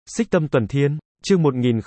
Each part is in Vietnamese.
Xích Tâm Tuần Thiên, chương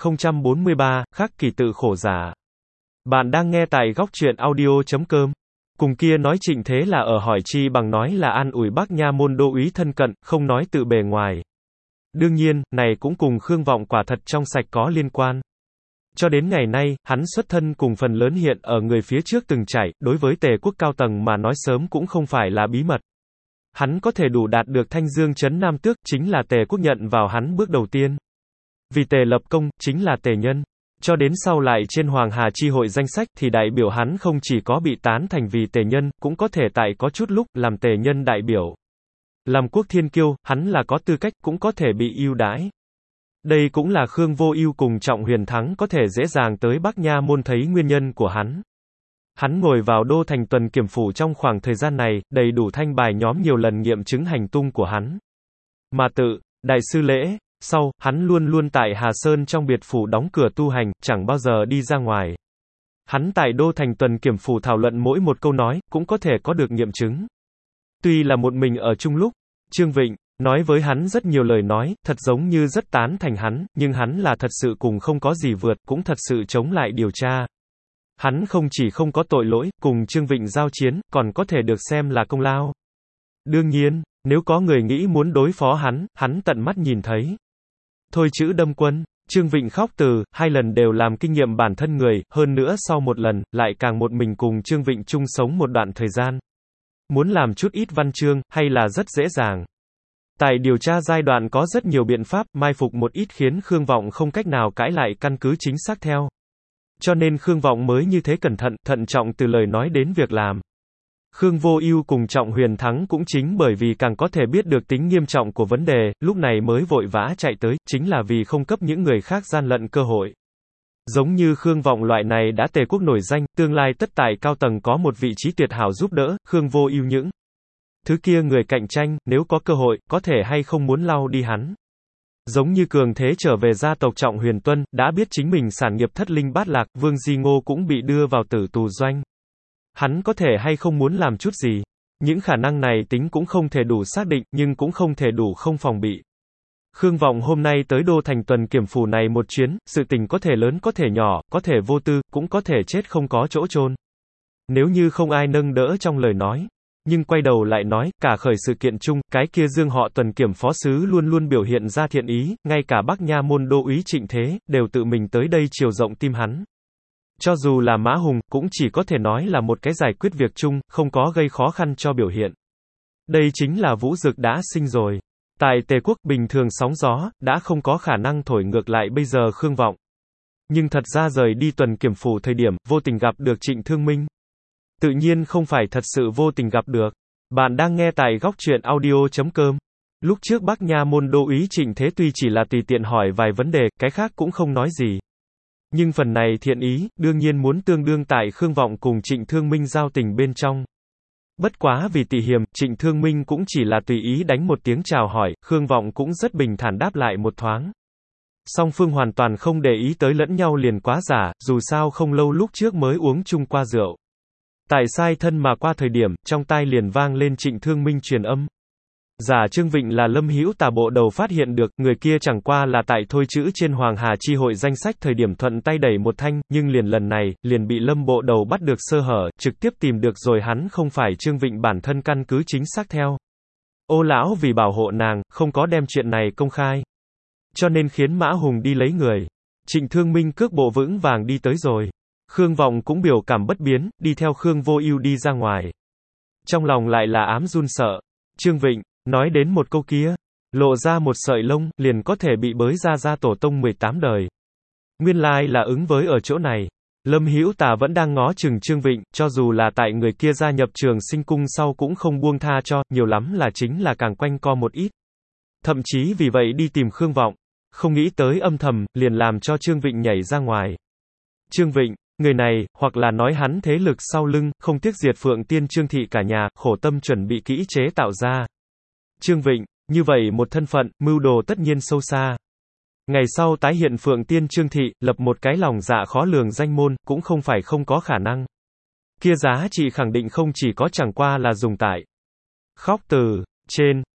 1043, khắc kỳ tự khổ giả. Bạn đang nghe tại góc truyện audio.com. Cùng kia nói Trịnh Thế là ở hỏi chi bằng nói là an ủi Bắc Nha môn đô úy thân cận, không nói tự bề ngoài. Đương nhiên, này cũng cùng Khương Vọng quả thật trong sạch có liên quan. Cho đến ngày nay, hắn xuất thân cùng phần lớn hiện ở người phía trước từng trải, đối với Tề quốc cao tầng mà nói sớm cũng không phải là bí mật. Hắn có thể đủ đạt được Thanh Dương trấn Nam Tước, chính là Tề quốc nhận vào hắn bước đầu tiên. Vì Tề lập công, chính là Tề nhân. Cho đến sau lại trên Hoàng Hà chi hội danh sách thì đại biểu hắn không chỉ có bị tán thành vì Tề nhân, cũng có thể tại có chút lúc làm Tề nhân đại biểu. Làm quốc thiên kiêu, hắn là có tư cách, cũng có thể bị ưu đãi. Đây cũng là Khương Vô Ưu cùng Trọng Huyền Thắng có thể dễ dàng tới Bắc Nha môn thấy nguyên nhân của hắn. Hắn ngồi vào đô thành tuần kiểm phủ trong khoảng thời gian này, đầy đủ thanh bài nhóm nhiều lần nghiệm chứng hành tung của hắn. Mà tự, đại sư lễ, sau, hắn luôn luôn tại Hà Sơn trong biệt phủ đóng cửa tu hành, chẳng bao giờ đi ra ngoài. Hắn tại đô thành tuần kiểm phủ thảo luận mỗi một câu nói, cũng có thể có được nghiệm chứng. Tuy là một mình ở chung lúc, Trương Vịnh nói với hắn rất nhiều lời nói, thật giống như rất tán thành hắn, nhưng hắn là thật sự cùng không có gì vượt, cũng thật sự chống lại điều tra. Hắn không chỉ không có tội lỗi, cùng Trương Vịnh giao chiến, còn có thể được xem là công lao. Đương nhiên, nếu có người nghĩ muốn đối phó hắn tận mắt nhìn thấy. Thôi chữ đâm quân, Trương Vịnh khóc từ, 2 lần đều làm kinh nghiệm bản thân người, hơn nữa sau một lần, lại càng một mình cùng Trương Vịnh chung sống một đoạn thời gian. Muốn làm chút ít văn chương, hay là rất dễ dàng. Tại điều tra giai đoạn có rất nhiều biện pháp, mai phục một ít khiến Khương Vọng không cách nào cãi lại căn cứ chính xác theo. Cho nên Khương Vọng mới như thế cẩn thận, thận trọng từ lời nói đến việc làm. Khương Vô Ưu cùng Trọng Huyền Thắng cũng chính bởi vì càng có thể biết được tính nghiêm trọng của vấn đề, lúc này mới vội vã chạy tới, chính là vì không cấp những người khác gian lận cơ hội. Giống như Khương Vọng loại này đã Tề quốc nổi danh, tương lai tất tại cao tầng có một vị trí tuyệt hảo giúp đỡ, Khương Vô Ưu những thứ kia người cạnh tranh, nếu có cơ hội, có thể hay không muốn lau đi hắn. Giống như cường thế trở về gia tộc Trọng Huyền Tuân, đã biết chính mình sản nghiệp thất linh bát lạc, Vương Di Ngô cũng bị đưa vào tử tù doanh. Hắn có thể hay không muốn làm chút gì. Những khả năng này tính cũng không thể đủ xác định, nhưng cũng không thể đủ không phòng bị. Khương Vọng hôm nay tới đô thành tuần kiểm phủ này một chuyến, sự tình có thể lớn có thể nhỏ, có thể vô tư, cũng có thể chết không có chỗ chôn. Nếu như không ai nâng đỡ trong lời nói. Nhưng quay đầu lại nói, cả khởi sự kiện chung, cái kia Dương họ tuần kiểm phó sứ luôn luôn biểu hiện ra thiện ý, ngay cả Bắc Nha môn đô úy Trịnh Thế, đều tự mình tới đây chiều rộng tim hắn. Cho dù là Mã Hùng, cũng chỉ có thể nói là một cái giải quyết việc chung, không có gây khó khăn cho biểu hiện. Đây chính là vũ dực đã sinh rồi. Tại Tề quốc, bình thường sóng gió, đã không có khả năng thổi ngược lại bây giờ Khương Vọng. Nhưng thật ra rời đi tuần kiểm phủ thời điểm, vô tình gặp được Trịnh Thương Minh. Tự nhiên không phải thật sự vô tình gặp được. Bạn đang nghe tại góc truyện audio.com. Lúc trước Bắc Nha môn đô úy Trịnh Thế tuy chỉ là tùy tiện hỏi vài vấn đề, cái khác cũng không nói gì. Nhưng phần này thiện ý, đương nhiên muốn tương đương tại Khương Vọng cùng Trịnh Thương Minh giao tình bên trong. Bất quá vì tỉ hiềm, Trịnh Thương Minh cũng chỉ là tùy ý đánh một tiếng chào hỏi, Khương Vọng cũng rất bình thản đáp lại một thoáng. Song phương hoàn toàn không để ý tới lẫn nhau liền quá giả, dù sao không lâu lúc trước mới uống chung qua rượu. Tại sai thân mà qua thời điểm, trong tai liền vang lên Trịnh Thương Minh truyền âm. Giả Trương Vịnh là Lâm Hữu Tà bộ đầu phát hiện được, người kia chẳng qua là tại thôi chữ trên Hoàng Hà chi hội danh sách thời điểm thuận tay đẩy một thanh, nhưng liền lần này, liền bị Lâm bộ đầu bắt được sơ hở, trực tiếp tìm được rồi hắn không phải Trương Vịnh bản thân căn cứ chính xác theo. Ô lão vì bảo hộ nàng, không có đem chuyện này công khai. Cho nên khiến Mã Hùng đi lấy người. Trịnh Thương Minh cước bộ vững vàng đi tới rồi. Khương Vọng cũng biểu cảm bất biến, đi theo Khương Vô Ưu đi ra ngoài. Trong lòng lại là ám run sợ. Trương Vịnh nói đến một câu kia, lộ ra một sợi lông, liền có thể bị bới ra gia tổ tông 18 đời. Nguyên lai là ứng với ở chỗ này. Lâm Hữu Tà vẫn đang ngó chừng Trương Vịnh, cho dù là tại người kia gia nhập Trường Sinh cung sau cũng không buông tha cho, nhiều lắm là chính là càng quanh co một ít. Thậm chí vì vậy đi tìm Khương Vọng, không nghĩ tới âm thầm, liền làm cho Trương Vịnh nhảy ra ngoài. Trương Vịnh, người này, hoặc là nói hắn thế lực sau lưng, không tiếc diệt Phượng Tiên Trương thị cả nhà, khổ tâm chuẩn bị kỹ chế tạo ra. Trương Vịnh, như vậy một thân phận, mưu đồ tất nhiên sâu xa. Ngày sau tái hiện Phượng Tiên Trương thị, lập một cái lòng dạ khó lường danh môn, cũng không phải không có khả năng. Kia giá trị khẳng định không chỉ có chẳng qua là dùng tại khóc từ trên.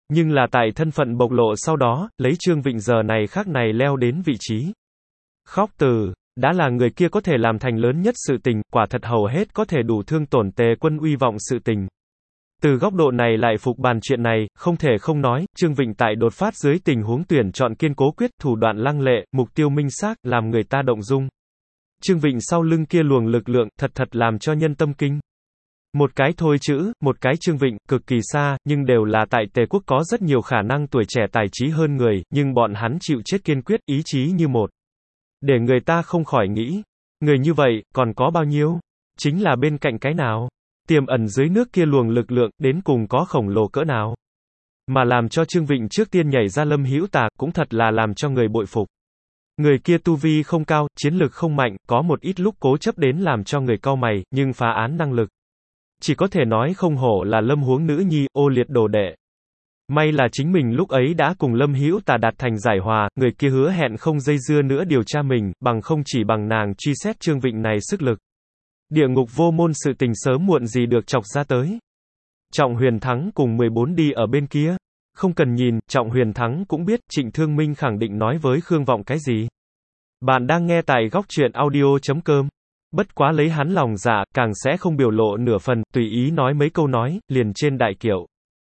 Nhưng là tại thân phận bộc lộ sau đó, lấy Trương Vịnh giờ này khắc này leo đến vị trí. Khóc từ, đã là người kia có thể làm thành lớn nhất sự tình, quả thật hầu hết có thể đủ thương tổn Tề Quân uy vọng sự tình. Từ góc độ này lại phục bàn chuyện này, không thể không nói, Trương Vịnh tại đột phát dưới tình huống tuyển chọn kiên cố quyết, thủ đoạn lăng lệ, mục tiêu minh xác, làm người ta động dung. Trương Vịnh sau lưng kia luồng lực lượng, thật làm cho nhân tâm kinh. Một cái thôi chữ, một cái Trương Vịnh, cực kỳ xa, nhưng đều là tại Tề quốc có rất nhiều khả năng tuổi trẻ tài trí hơn người, nhưng bọn hắn chịu chết kiên quyết, ý chí như một. Để người ta không khỏi nghĩ, người như vậy, còn có bao nhiêu? Chính là bên cạnh cái nào? Tiềm ẩn dưới nước kia luồng lực lượng, đến cùng có khổng lồ cỡ nào? Mà làm cho Trương Vịnh trước tiên nhảy ra Lâm Hữu Tà, cũng thật là làm cho người bội phục. Người kia tu vi không cao, chiến lực không mạnh, có một ít lúc cố chấp đến làm cho người cau mày, nhưng phá án năng lực. Chỉ có thể nói không hổ là Lâm Huống nữ nhi, ô liệt đồ đệ. May là chính mình lúc ấy đã cùng Lâm Hữu Tà đạt thành giải hòa, người kia hứa hẹn không dây dưa nữa điều tra mình, bằng không chỉ bằng nàng truy xét Trương Vịnh này sức lực. Địa ngục vô môn sự tình sớm muộn gì được chọc ra tới. Trọng Huyền Thắng cùng 14 đi ở bên kia. Không cần nhìn, Trọng Huyền Thắng cũng biết Trịnh Thương Minh khẳng định nói với Khương Vọng cái gì. Bạn đang nghe tại góc truyện audio.com. Bất quá lấy hắn lòng dạ, càng sẽ không biểu lộ nửa phần, tùy ý nói mấy câu nói, liền trên đại kiệu.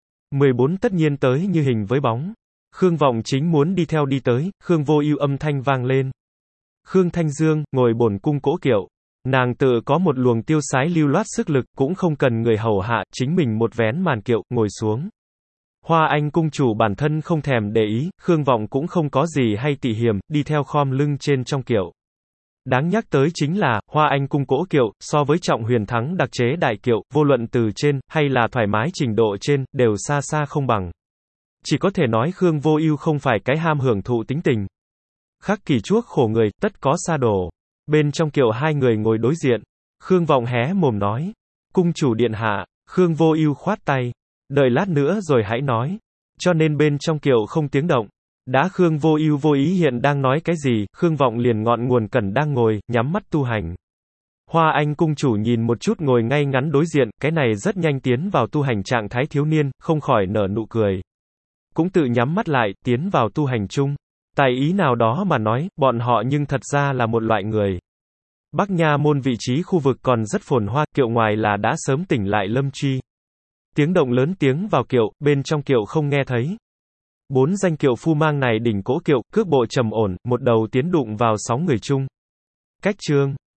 14 tất nhiên tới như hình với bóng. Khương Vọng chính muốn đi theo đi tới, Khương Vô Ưu âm thanh vang lên. Khương Thanh Dương, ngồi bổn cung cỗ kiệu. Nàng tự có một luồng tiêu sái lưu loát sức lực, cũng không cần người hầu hạ, chính mình một vén màn kiệu, ngồi xuống. Hoa Anh cung chủ bản thân không thèm để ý, Khương Vọng cũng không có gì hay tị hiềm, đi theo khom lưng trên trong kiệu. Đáng nhắc tới chính là, Hoa Anh cung cỗ kiệu, so với Trọng Huyền Thắng đặc chế đại kiệu, vô luận từ trên, hay là thoải mái trình độ trên, đều xa xa không bằng. Chỉ có thể nói Khương Vô Ưu không phải cái ham hưởng thụ tính tình. Khắc kỳ chuốc khổ người, tất có sa đổ. Bên trong kiệu hai người ngồi đối diện. Khương Vọng hé mồm nói. Cung chủ điện hạ. Khương Vô Ưu khoát tay. Đợi lát nữa rồi hãy nói. Cho nên bên trong kiệu không tiếng động. Đã Khương Vô Ưu vô ý hiện đang nói cái gì, Khương Vọng liền ngọn nguồn cẩn đang ngồi, nhắm mắt tu hành. Hoa Anh cung chủ nhìn một chút ngồi ngay ngắn đối diện, cái này rất nhanh tiến vào tu hành trạng thái thiếu niên, không khỏi nở nụ cười. Cũng tự nhắm mắt lại, tiến vào tu hành chung. Tại ý nào đó mà nói, bọn họ nhưng thật ra là một loại người. Bắc Nha môn vị trí khu vực còn rất phồn hoa, kiệu ngoài là đã sớm tỉnh lại Lâm Truy. Tiếng động lớn tiếng vào kiệu, bên trong kiệu không nghe thấy. 4 danh kiệu phu mang này đỉnh cỗ kiệu, cước bộ trầm ổn, một đầu tiến đụng vào 6 người chung. Cách chương